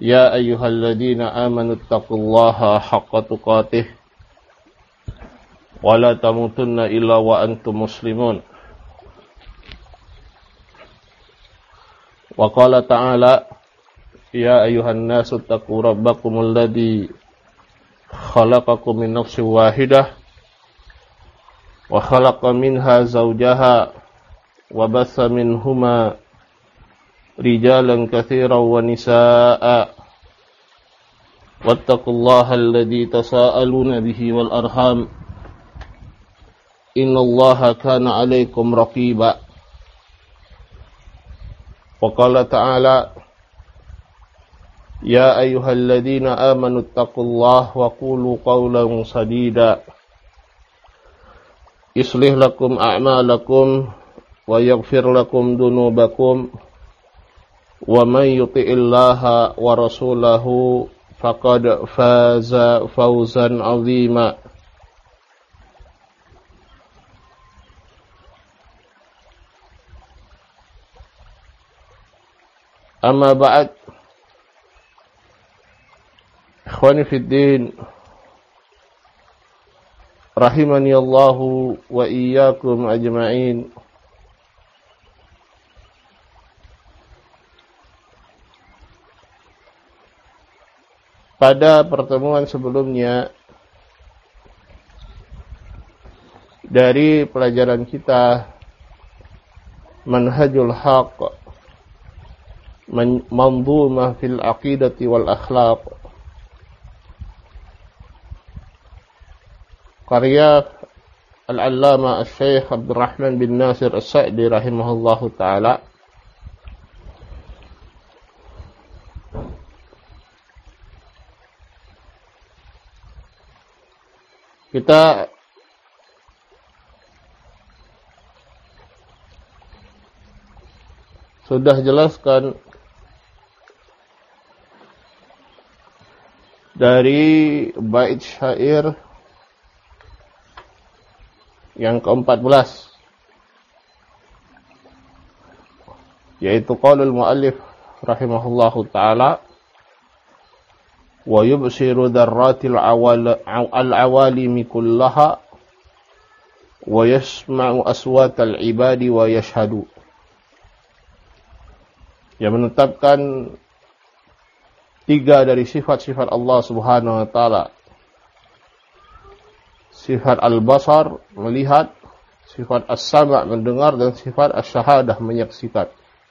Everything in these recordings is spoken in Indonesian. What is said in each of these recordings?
يا أيها الذين آمنوا اتقوا الله حق تقاته ولا تموتن إلا وأنتم مسلمون وقال تعالى يا أيها الناس اتقوا ربكم الذي خلقكم من نفس واحدة وخلق منها زوجها وبث منهما رجالا كثيرا ونساء واتقوا الله الذي تساءلون به والأرحام إن الله كان عليكم رقيبا وقال تعالى يا أيها الذين آمنوا اتقوا الله وقولوا قولا سديدا يصلح لكم أعمالكم ويغفر لكم ذنوبكم ومن يطع الله ورسوله فقد فاز فوزا عظيما أما بعد إخواني في الدين رحمني الله وإياكم أجمعين. Pada pertemuan sebelumnya dari pelajaran kita Manhajul Haq Manzumah fil Aqidati wal Akhlaq karya Al-Allama Al-Syeikh Abdurrahman bin Nasir As-Sa'di rahimahullahu ta'ala, kita sudah jelaskan dari bait syair yang ke-14, yaitu qaulul muallif rahimahullahu ta'ala wa yubsiru darratil al-awalimi kullaha wa yasma'u aswatal ibadi wa yashhadu, yang menetapkan 3 dari sifat-sifat Allah Subhanahu wa taala. Sifat al-basar, melihat, sifat as-sama', mendengar, dan sifat as-syahadah, menyaksikan.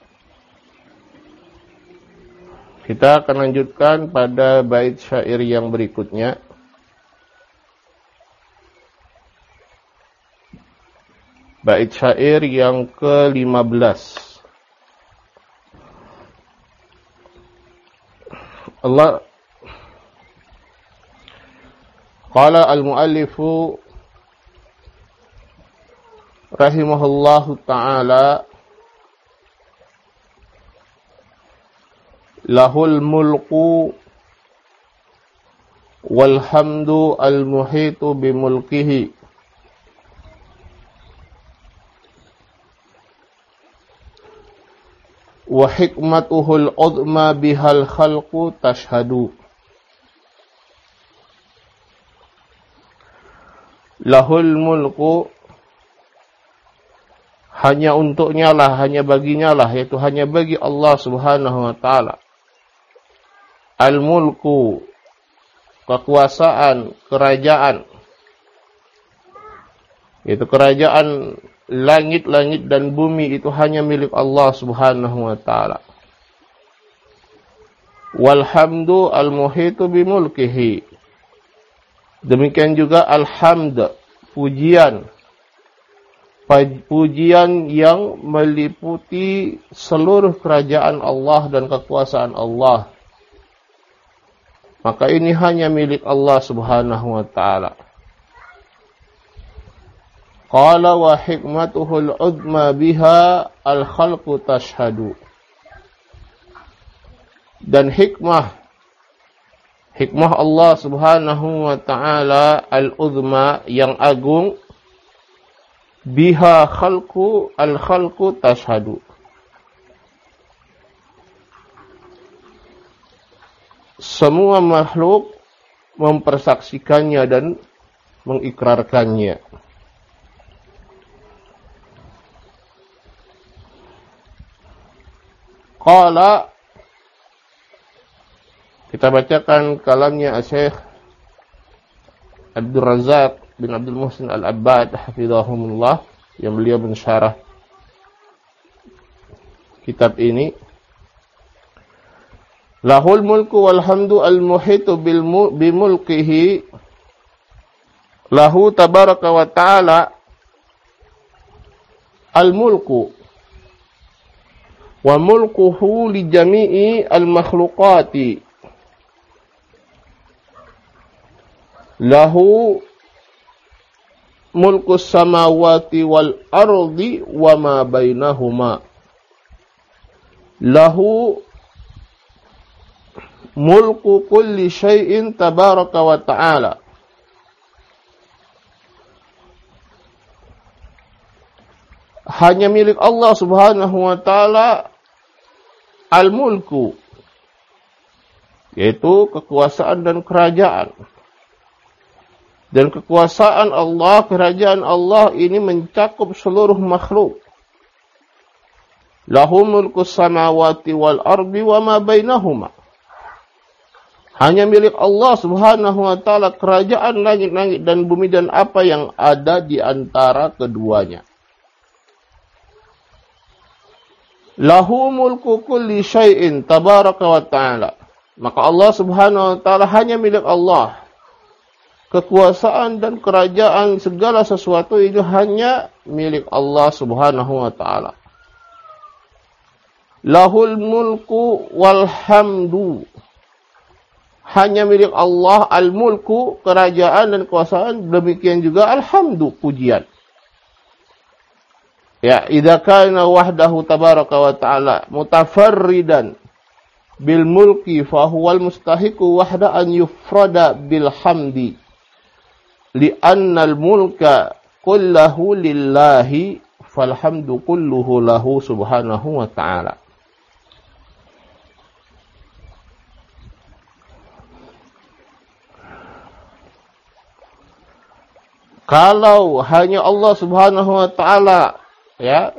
Kita akan lanjutkan pada bait syair yang berikutnya. Bait syair yang ke-15. Allah qala al-muallifu rahimahullahu ta'ala lahul mulku walhamdu al-muhitu bimulkihi wa hikmatuhul uzma bihal khalqu tashhadu. Lahul mulku, hanya untuknya lah, hanya baginya lah, yaitu hanya bagi Allah Subhanahu wa ta'ala. Al-mulku, kekuasaan, kerajaan, yaitu kerajaan langit-langit dan bumi itu hanya milik Allah Subhanahu wa ta'ala. Walhamdu al-muhitu bimulkihi, demikian juga alhamd, pujian yang meliputi seluruh kerajaan Allah dan kekuasaan Allah, maka ini hanya milik Allah Subhanahu wa ta'ala. Qala wa hikmatuhul udma biha al-khalqu tashhadu, dan hikmah Allah Subhanahu wa ta'ala al-uzma, yang agung, biha khalqu, al-khalqu tashhadu, semua makhluk mempersaksikannya dan mengikrarkannya. Qala, kita bacakan kalamnya Syekh Abdul Razak bin Abdul Muhsin Al-Abbad hafizahumullah, yang beliau mensyarah kitab ini. Lahul mulku wal hamdu al-muhitu bimulkihi, lahu tabaraka wa ta'ala al-mulku wa mulkuhu li jami'i al-makhluqati, lahu mulku samawati wal ardi wa ma bainahuma, lahu mulku kulli syai'in tabaraka wa ta'ala. Hanya milik Allah subhanahu wa ta'ala al-mulku, yaitu kekuasaan dan kerajaan. Dan kekuasaan Allah, kerajaan Allah ini mencakup seluruh makhluk. Lahu mulku samawati wal ardi wa ma bainahuma. Hanya milik Allah subhanahu wa ta'ala kerajaan langit-langit dan bumi dan apa yang ada di antara keduanya. Lahu mulku kulli syai'in tabaraka wa ta'ala. Maka Allah subhanahu wa ta'ala hanya milik Allah. Kekuasaan dan kerajaan segala sesuatu itu hanya milik Allah subhanahu wa ta'ala. Lahul mulku wal hamdu. Hanya milik Allah al-mulku, kerajaan dan kekuasaan, demikian juga alhamdu, pujian. Ya, idza kana wahdahu tabaraka wa ta'ala mutafarridan bil mulki fa huwal mustahiqu wahda an yufrada bil hamdi li'anna al mulka kulluhu lillahi falhamdu kulluhu lahu subhanahu wa ta'ala. Kalau hanya Allah subhanahu wa ta'ala, ya,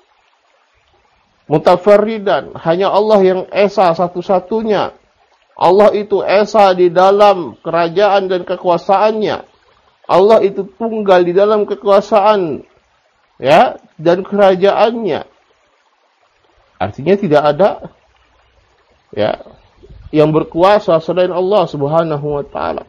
mutafarridan, hanya Allah yang esa satu-satunya. Allah itu esa di dalam kerajaan dan kekuasaannya. Allah itu tunggal di dalam kekuasaan, ya, dan kerajaannya. Artinya tidak ada, ya, yang berkuasa selain Allah subhanahu wa ta'ala.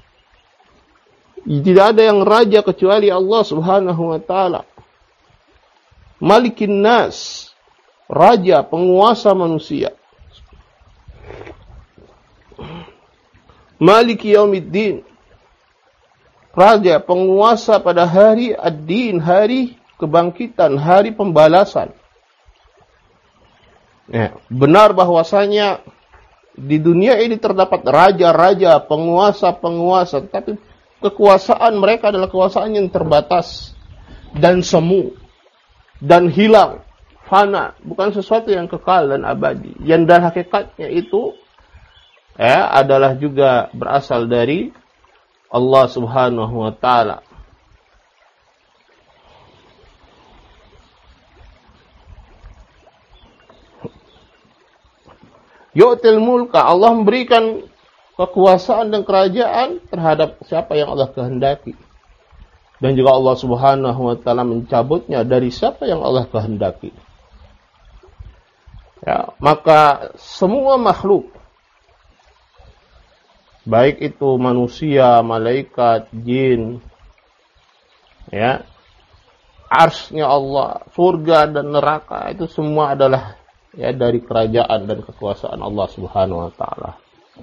Tidak ada yang raja kecuali Allah subhanahu wa ta'ala. Malikin nas, raja, penguasa manusia. Maliki yaumiddin, raja, penguasa pada hari ad-din, hari kebangkitan, hari pembalasan. Ya, benar bahwasanya di dunia ini terdapat raja-raja, penguasa-penguasa, tapi kekuasaan mereka adalah kekuasaan yang terbatas dan semu dan hilang, fana, bukan sesuatu yang kekal dan abadi. Yang dan hakikatnya itu adalah juga berasal dari Allah subhanahu wa ta'ala. Yu'til mulka, Allah memberikan kekuasaan dan kerajaan terhadap siapa yang Allah kehendaki. Dan juga Allah subhanahu wa ta'ala mencabutnya dari siapa yang Allah kehendaki. Ya, maka semua makhluk, baik itu manusia, malaikat, jin, ya, arsy-nya Allah, surga dan neraka, itu semua adalah, ya, dari kerajaan dan kekuasaan Allah subhanahu wa ta'ala.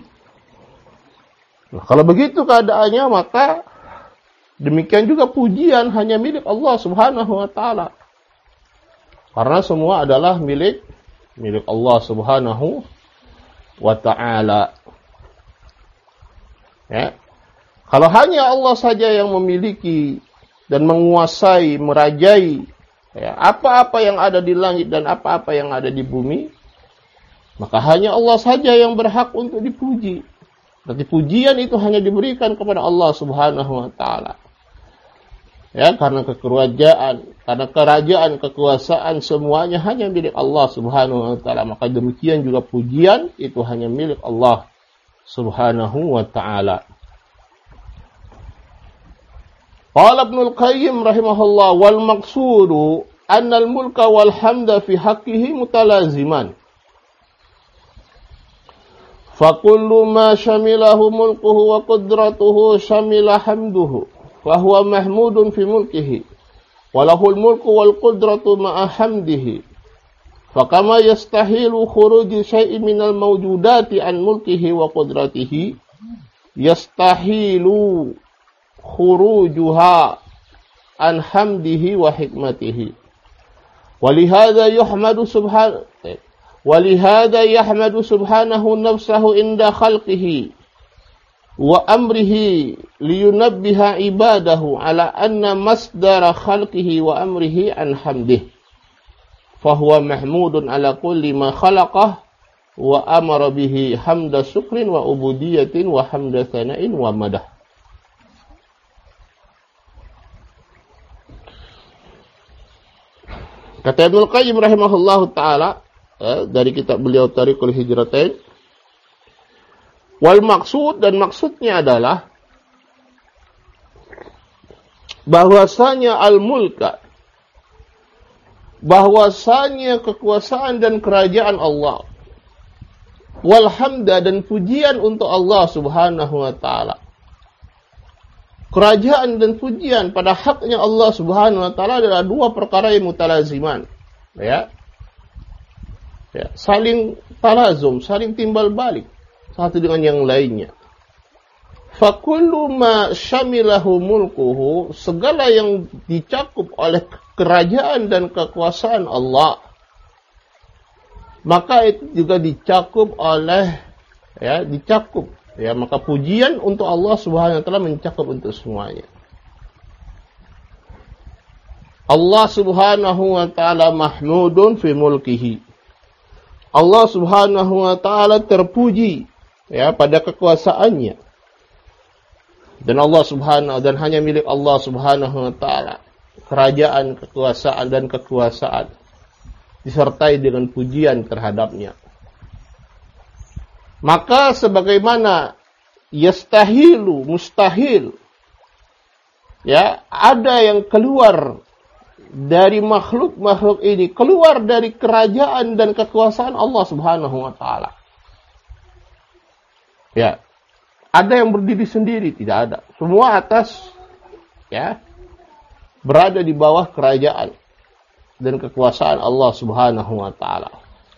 Nah, kalau begitu keadaannya, maka demikian juga pujian hanya milik Allah subhanahu wa ta'ala. Karena semua adalah milik Allah subhanahu wa ta'ala. Ya. Kalau hanya Allah saja yang memiliki dan menguasai, merajai, ya, apa-apa yang ada di langit dan apa-apa yang ada di bumi, Maka hanya Allah saja yang berhak untuk dipuji. Berarti pujian itu hanya diberikan kepada Allah Subhanahu wa taala. Ya, karena kerajaan, kekuasaan semuanya hanya milik Allah Subhanahu wa taala. Maka demikian juga pujian itu hanya milik Allah Subhanahu wa taala. Qala Ibnul Qayyim rahimahullah wal maqsudu anna al-mulka wal hamda fi haqqihi mutalaziman. Fa kullu ma shamilahu mulkuhu wa qudratuhu shamila hamduhu. Fahuwa mahmudun fi mulkihi walahul mulku wal qudratu ma'a hamdihi fakama yastahilu khuruju syai'in minal mawjudati an mulkihi wa qudratihi yastahilu khurujuha an hamdihi wa hikmatihi walihada yahmadu subhanahu nafsahu inda khalqihi wa amrihi liyunabbiha ibadahu ala anna masdara khalqihi wa amrihi an hamdih fahuwa mahmudun ala kulli ma khalaqah wa amara bihi hamda syukrin wa ubudiyatin wa hamda thana'in wa madah. Kata Ibnul Qayyim rahimahullahu ta'ala dari kitab beliau Tariqul Hijratain, wal maksud, dan maksudnya adalah bahwasanya al-mulka, bahwasanya kekuasaan dan kerajaan Allah, wal hamda, dan pujian untuk Allah Subhanahu wa taala. Kerajaan dan pujian pada haknya Allah Subhanahu wa taala adalah dua perkara yang mutalaziman, ya. Saling talazum, saling timbal balik satu dengan yang lainnya. Fakullu ma syamilahu mulkuhu, segala yang dicakup oleh kerajaan dan kekuasaan Allah, maka itu juga dicakup oleh maka pujian untuk Allah Subhanahu wa taala mencakup untuk semuanya. Allah Subhanahu wa taala mahmudun fi mulkihi. Allah Subhanahu wa taala terpuji pada kekuasaannya. Dan hanya milik Allah Subhanahu wa taala kerajaan, kekuasaan disertai dengan pujian terhadapnya. Maka sebagaimana mustahil ada yang keluar dari makhluk ini, keluar dari kerajaan dan kekuasaan Allah Subhanahu wa taala. Ada yang berdiri sendiri? Tidak ada. Semua atas berada di bawah kerajaan dan kekuasaan Allah Subhanahu wa taala.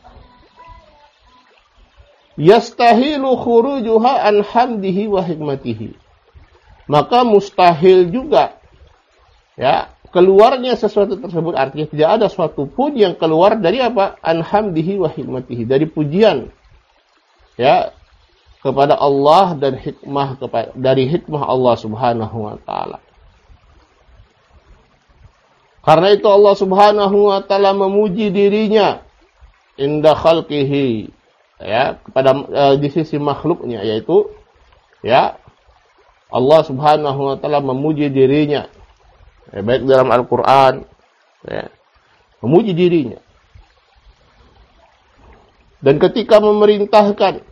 Yastahilu khurujuha an hamdihi wa hikmatihi. Maka mustahil juga keluarnya sesuatu tersebut, artinya tidak ada suatu pun yang keluar dari apa? An hamdihi wa hikmatihi, dari pujian kepada Allah dan dari hikmah Allah Subhanahu wa taala. Karena itu Allah Subhanahu wa taala memuji dirinya inda khalqihi, kepada di sisi makhluknya, yaitu Allah Subhanahu wa taala memuji dirinya baik dalam Al-Qur'an, memuji dirinya. Dan ketika memerintahkan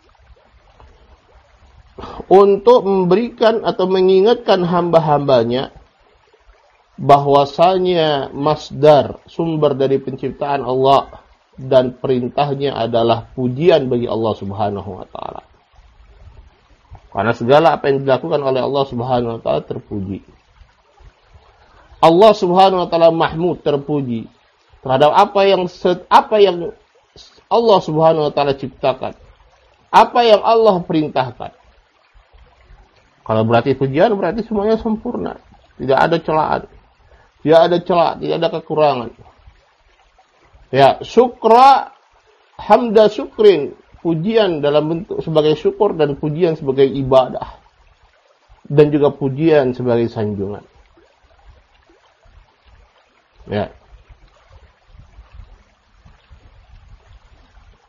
untuk memberikan atau mengingatkan hamba-hambanya bahwasanya masdar, sumber dari penciptaan Allah dan perintahnya adalah pujian bagi Allah Subhanahu wa taala. Karena segala apa yang dilakukan oleh Allah Subhanahu wa taala terpuji. Allah Subhanahu wa taala mahmud, terpuji terhadap apa yang Allah Subhanahu wa taala ciptakan, apa yang Allah perintahkan. Kalau berarti pujian, berarti semuanya sempurna. Tidak ada celaan. Tidak ada celah, tidak ada kekurangan. Syukra, hamda syukrin. Pujian dalam bentuk sebagai syukur dan pujian sebagai ibadah. Dan juga pujian sebagai sanjungan.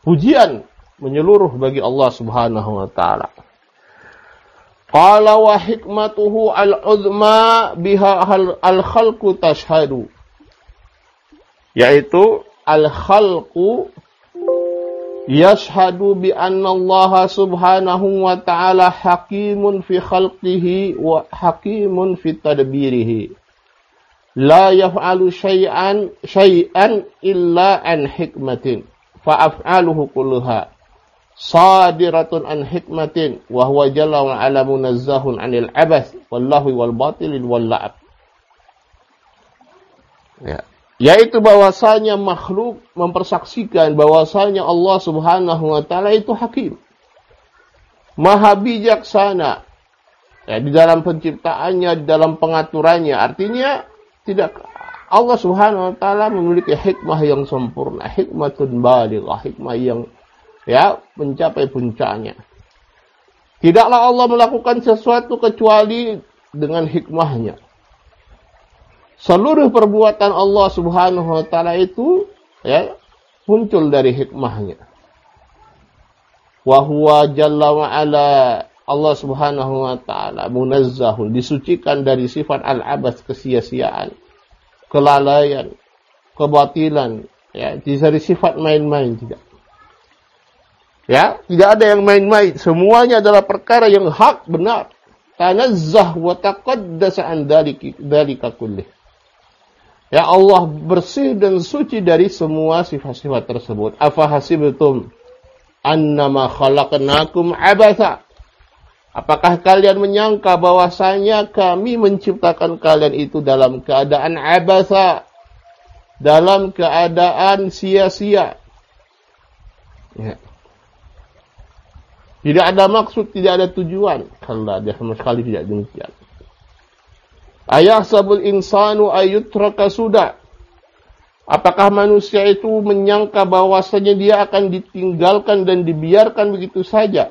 pujian menyeluruh bagi Allah Subhanahu wa taala. Qala wa hikmatuhu al-uzma biha al-khalqu tashhadu. Yaitu al-khalqu yashhadu bi anna Allah Subhanahu wa ta'ala hakimun fi khalqihi wa hakimun fi tadbirihi. La yaf'alu syai'an illa an hikmatin. Fa af'aluhu kulluha sadiratun an hikmatin wa huwa jalla wa ala munazzahun 'anil abath wallahu wal batil wal la'ab. Ya. Yaitu bahwasanya makhluk mempersaksikan bahwasanya Allah Subhanahu wa taala itu hakim. Maha bijaksana. Ya, di dalam penciptaannya, di dalam pengaturannya. Artinya tidak, Allah Subhanahu wa taala memiliki hikmah yang sempurna, hikmatun balighah, hikmah yang mencapai puncaknya. Tidaklah Allah melakukan sesuatu kecuali dengan hikmahnya. Seluruh perbuatan Allah Subhanahu wa taala itu muncul dari hikmahnya. Wa huwa jalla wa ala, Allah Subhanahu wa taala munazzahun, disucikan dari sifat al-abath, kesia-siaan, kelalaian, kebatilan, dari sifat main-main, tidak. Tidak ada yang main-main, semuanya adalah perkara yang hak, benar. Tanazzah wa taqaddasa an dzalika kullih. Ya, Allah bersih dan suci dari semua sifat-sifat tersebut. Afa hasibtum annama khalaqnakum abatha. Apakah kalian menyangka bahwasanya kami menciptakan kalian itu dalam keadaan abatha, dalam keadaan sia-sia? Ya. Tidak ada maksud, tidak ada tujuan. Kalau dia sama sekali tidak demikian. Ayahsabul insanu ayyutraka suda. Apakah manusia itu menyangka bahwasanya dia akan ditinggalkan dan dibiarkan begitu saja?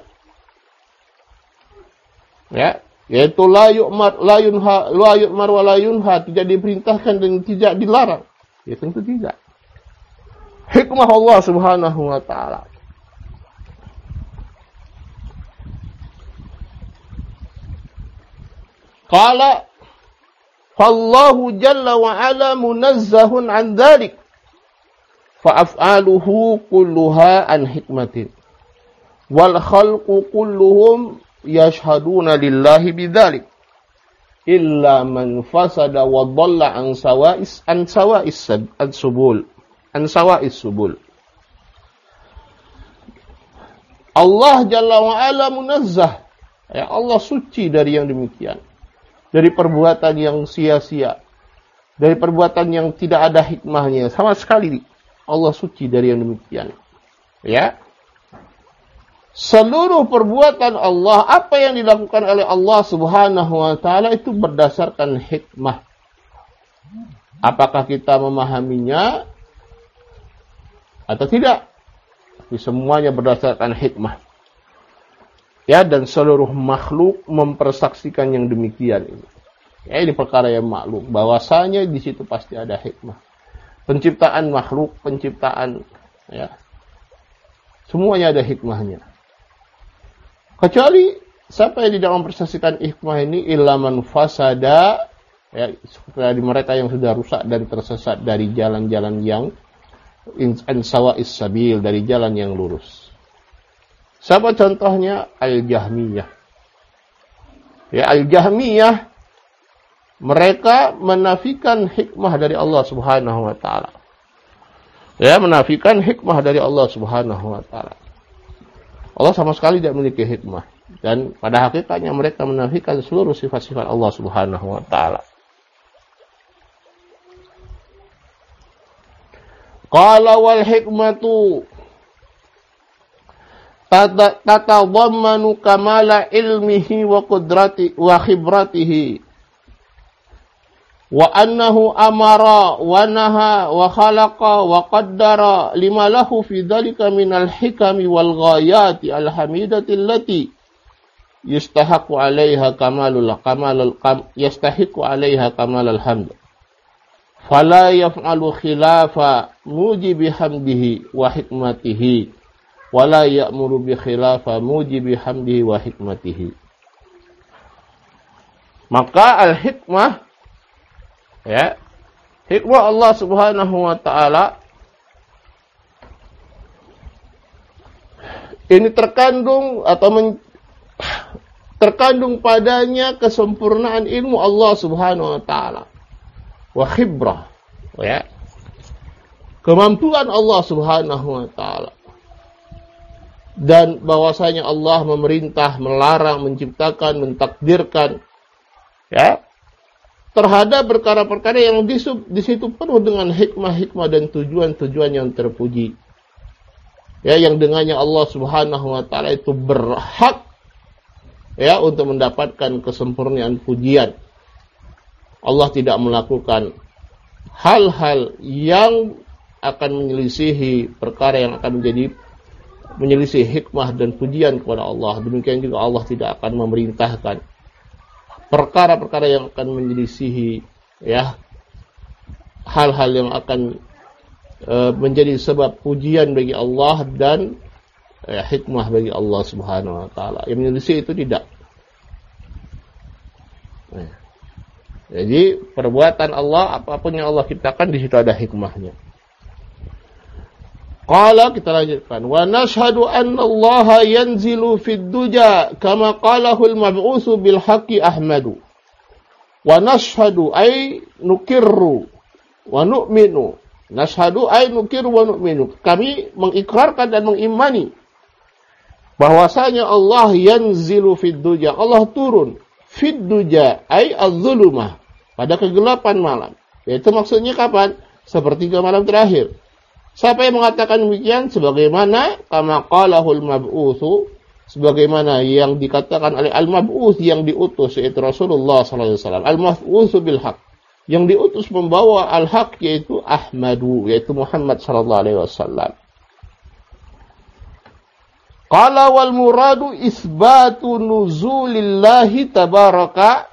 Ya, yaitu la yu'mar wa la yunha, tidak diperintahkan dan tidak dilarang. Ya tentu tidak. Hikmah Allah Subhanahu wa taala. Qala fallahu jalla wa ala munazzahun an dzalik fa af'aluhu kulluha an hikmatin wal khalqu kulluhum yashhaduna lillahi bidzalik illa man fasada wa dhalla an sawa'is subul. Allah jalla wa ala munazzah, ya Allah suci dari yang demikian, dari perbuatan yang sia-sia, dari perbuatan yang tidak ada hikmahnya sama sekali. Allah suci dari yang demikian. Ya. Seluruh perbuatan Allah, apa yang dilakukan oleh Allah Subhanahu wa taala itu berdasarkan hikmah. Apakah kita memahaminya atau tidak? Tapi semuanya berdasarkan hikmah. Ya, dan seluruh makhluk mempersaksikan yang demikian ini. Ya, ini perkara yang maklum, bahwasanya di situ pasti ada hikmah. Penciptaan makhluk, penciptaan, ya, semuanya ada hikmahnya. Kecuali siapa yang tidak mempersaksikan hikmah ini, illa man fasada, ya, dari mereka yang sudah rusak dan tersesat dari jalan-jalan yang sawa'is sabil, dari jalan yang lurus. Siapa contohnya? Al-Jahmiyah. Ya, Al-Jahmiyah, mereka menafikan hikmah dari Allah Subhanahu wa taala. Ya, menafikan hikmah dari Allah Subhanahu wa taala. Allah sama sekali tidak memiliki hikmah, dan pada hakikatnya mereka menafikan seluruh sifat-sifat Allah Subhanahu wa taala. Qala wal hikmatu tatadammanu kamala ilmihi wa qudrati wa khibratihi wa annahu amara wa naha wa khalaqa wa qaddara lima lahu fi dhalika minal hikami wal ghayati al hamidati allati yastahiqu 'alaiha kamalul hamd fala yaf'alu khilafa mujibi hamdihi wa hikmatihi wa la ya'muru bi khilafa mujibi hamdihi wa hikmatihi. Maka al-hikmah, ya, hikmah Allah Subhanahu wa taala ini terkandung atau terkandung padanya kesempurnaan ilmu Allah Subhanahu wa taala. Wa khibrah, ya. Kemampuan Allah Subhanahu wa taala. Dan bahwasanya Allah memerintah, melarang, menciptakan, mentakdirkan, ya, terhadap perkara-perkara yang di situ penuh dengan hikmah-hikmah dan tujuan-tujuan yang terpuji. Ya, yang dengannya Allah Subhanahu wa taala itu berhak, ya, untuk mendapatkan kesempurnaan pujian. Allah tidak melakukan hal-hal yang akan menyelisihi perkara yang akan menyelisih hikmah dan pujian kepada Allah. Demikian juga Allah tidak akan memerintahkan perkara-perkara yang akan menyelisihi, ya, hal-hal yang akan menjadi sebab pujian bagi Allah dan hikmah bagi Allah Subhanahu wa taala. Yang menyelisih itu tidak. Jadi perbuatan Allah, apapun yang Allah ciptakan, di situ ada hikmahnya. Qala, kita lanjutkan. Wa nashhadu anna Allah yanzilu fid duja kama qalahu al-mab'utsu bil haqqi Ahmadu. Wa nashhadu ay nukirru wa nu'minu. Nashhadu ay nukirru wa nu'minu. Kami mengikrarkan dan mengimani bahwasanya Allah yanzilu fid duja. Allah turun fid duja ay az-zulumah, pada kegelapan malam. Yaitu maksudnya kapan? Sepertiga malam terakhir. Siapa yang mengatakan demikian? Sebagaimana kama qalahul mab'utsu, sebagaimana yang dikatakan oleh al-mab'uts, yang diutus, yaitu Rasulullah sallallahu alaihi wasallam. Al-mab'utsu bil haqq, yang diutus membawa al-haq, yaitu Ahmadu, yaitu Muhammad sallallahu alaihi wasallam. Qala wal muradu isbatu nuzulillahi tabaraka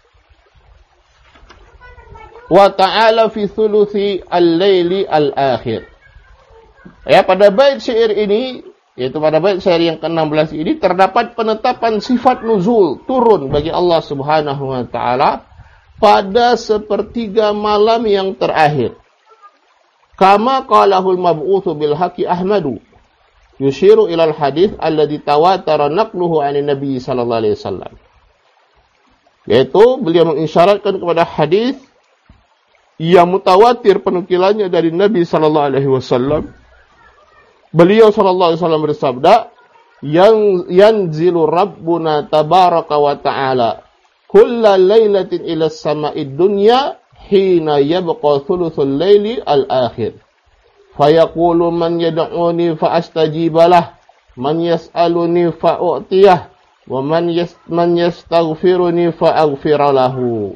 wa ta'ala fi thuluthi al-laili al-akhir. Ya, pada bait syair ini, yaitu pada bait syair yang ke-16 ini, terdapat penetapan sifat nuzul, turun bagi Allah Subhanahu wa taala pada sepertiga malam yang terakhir. Kama qalahul mab'utsu bil haqqi Ahmadu, yushiru ilal hadits alladzi tawatara naqluhu 'anin nabi sallallahu alaihi wasallam. Yaitu beliau mengisyaratkan kepada hadis yang mutawatir penukilannya dari Nabi sallallahu alaihi wasallam. Beliau sallallahu alaihi wasallam bersabda, yanzilu rabbuna tabaraka wa ta'ala kulla lailatin ila sama'id dunya hina yabqa thuluthul laili al-akhir. Fayaqulu man yad'uni fa astajibalah, man yas'aluni fa u'tiyah, wa man yastaghfiruni fa aghfiralahu.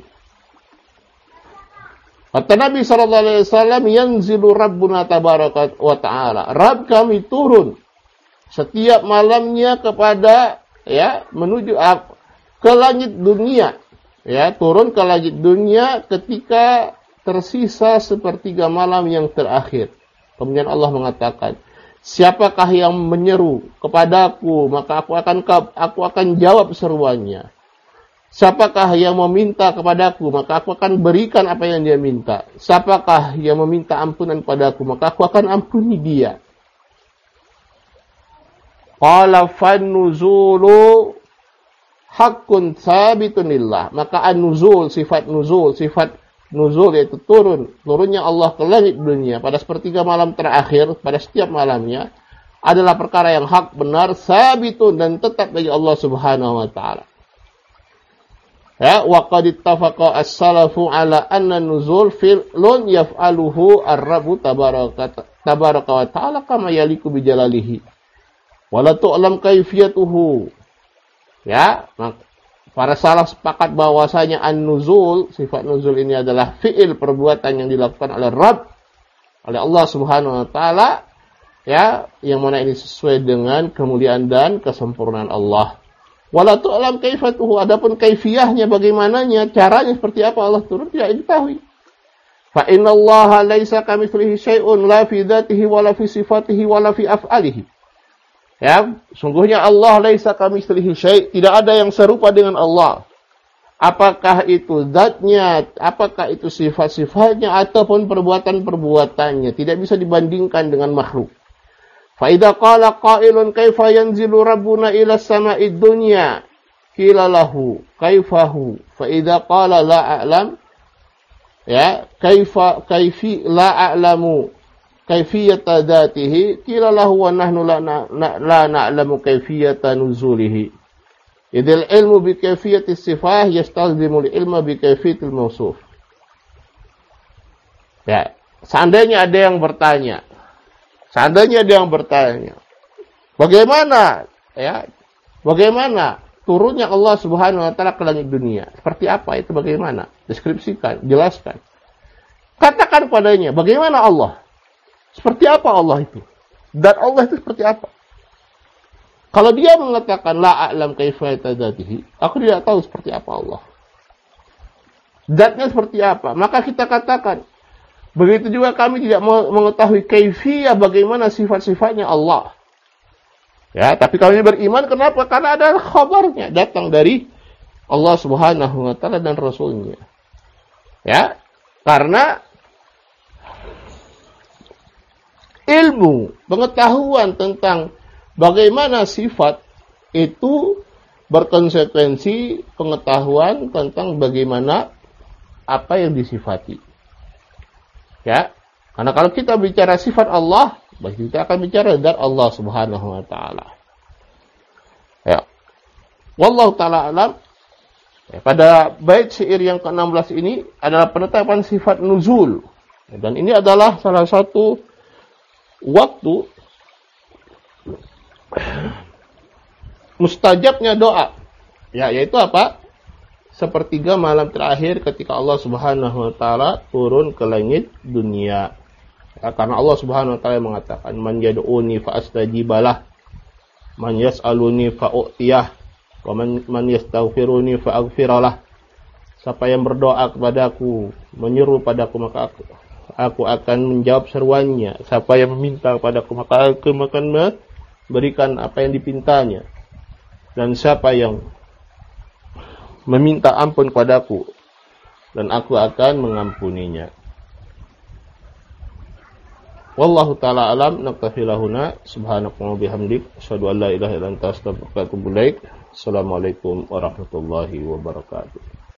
Kata Nabi sallallahu alaihi wasallam, yanzilu rabbuna tabaraka wa ta'ala. Rabb kami turun setiap malamnya kepada, ya, menuju ke langit dunia. Ya, turun ke langit dunia ketika tersisa sepertiga malam yang terakhir. Kemudian Allah mengatakan, siapakah yang menyeru kepadaku, maka aku akan jawab seruannya. Siapakah yang meminta kepadaku, maka aku akan berikan apa yang dia minta. Siapakah yang meminta ampunan padaku, maka aku akan ampuni dia. Qala fan-nuzulu haqqun tsabitun lillah. Maka an-nuzul, sifat nuzul yaitu turunnya Allah ke langit dunia pada sepertiga malam terakhir, pada setiap malamnya, adalah perkara yang hak, benar, sabitun, dan tetap bagi Allah Subhanahu wa taala. Ya, wa qad ittafaqa as-salafu ala anna nuzul fi'lun yaf'aluhu ar-rabbu tabaraka wa ta'ala kama yaliku bi jalalihi. Wa la tu'lam kaifiyatuhu. Ya, para salaf sepakat bahwasanya an-nuzul, sifat nuzul ini adalah fi'il, perbuatan yang dilakukan oleh Rabb, oleh Allah Subhanahu wa taala, ya, yang mana ini sesuai dengan kemuliaan dan kesempurnaan Allah. Wala tu'lam kaifatuhu, adapun kaifiyahnya, bagaimananya, caranya seperti apa Allah turun, tidak diketahui. Fa innallaha laisa kamitslihi syai'un la fi dzatihi wala fi sifatihi wala fi af'alihi. Ya, sungguhnya Allah laisa kamitslihi syai', tidak ada yang serupa dengan Allah. Apakah itu zatnya, apakah itu sifat-sifatnya, ataupun perbuatan-perbuatannya, tidak bisa dibandingkan dengan makhluk. Fa idza qala qailun kaifa yanzilu rabbuna ila sama'id dunya qila lahu kaifahu fa idza qala la a'lam ya kaifi la a'lamu kaifiyata dzatihi qila lahu wa nahnu la na'lamu kaifiyata nuzulihi idil ilmu bi kaifiyati sifah yastalzimu ilma bi kaifiyatil mawsuf. Ya, seandainya ada yang bertanya, bagaimana turunnya Allah Subhanahu wa taala ke langit dunia? Seperti apa itu, bagaimana? Deskripsikan, jelaskan. Katakan padanya, bagaimana Allah? Seperti apa Allah itu? Dan Allah itu seperti apa? Kalau dia mengatakan la a'lam kaifiyata dzatihi, aku tidak tahu seperti apa Allah. Zatnya seperti apa? Maka kita katakan, begitu juga kami tidak mengetahui kaifiyah bagaimana sifat-sifatnya Allah. Ya, tapi kami beriman kenapa? Karena ada khabarnya datang dari Allah Subhanahu wa taala dan Rasulnya. Ya, karena ilmu, pengetahuan tentang bagaimana sifat itu berkonsekuensi pengetahuan tentang bagaimana apa yang disifati. Ya, karena kalau kita bicara sifat Allah, berarti kita akan bicara zat Allah Subhanahu wa taala. Ya. Wallahu taala alam. Ya, pada bait syair yang ke-16 ini adalah penetapan sifat nuzul. Ya, dan ini adalah salah satu waktu mustajabnya doa. Ya, yaitu apa? Sepertiga malam terakhir ketika Allah Subhanahu wa taala turun ke langit dunia. Ya, karena Allah Subhanahu wa taala mengatakan, "Man yad'uni fa astajibalah, man yas'aluni fa u'tiyah, wa man yastaghfiruni fa aghfiralah." Siapa yang berdoa kepadaku, menyeru padaku, maka aku akan menjawab seruannya. Siapa yang meminta kepadaku, maka aku akan memberikan apa yang dipintanya. Dan siapa yang meminta ampun kepadaku, dan aku akan mengampuninya. Wallahu ta'ala alam. Naktafi lahuna. Subhanakallahumma bihamdik, asyhadu an la ilaha illa anta, astaghfiruka wa atubu ilaik. Assalamualaikum warahmatullahi wabarakatuh.